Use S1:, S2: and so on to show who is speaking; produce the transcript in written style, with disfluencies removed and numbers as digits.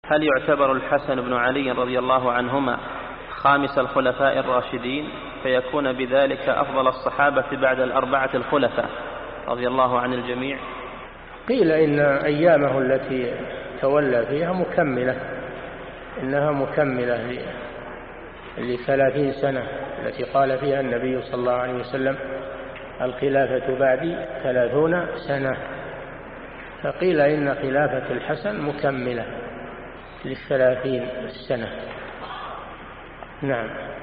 S1: هل يعتبر الحسن بن علي رضي الله عنهما خامس الخلفاء الراشدين فيكون بذلك أفضل الصحابة بعد الأربعة الخلفاء رضي الله عن الجميع؟
S2: قيل إن أيامه التي تولى فيها مكملة، إنها مكملة ل30 سنة التي قال فيها النبي صلى الله عليه وسلم الخلافة بعدي 30 سنة، فقيل إن خلافة الحسن مكملة ل30 سنة. نعم.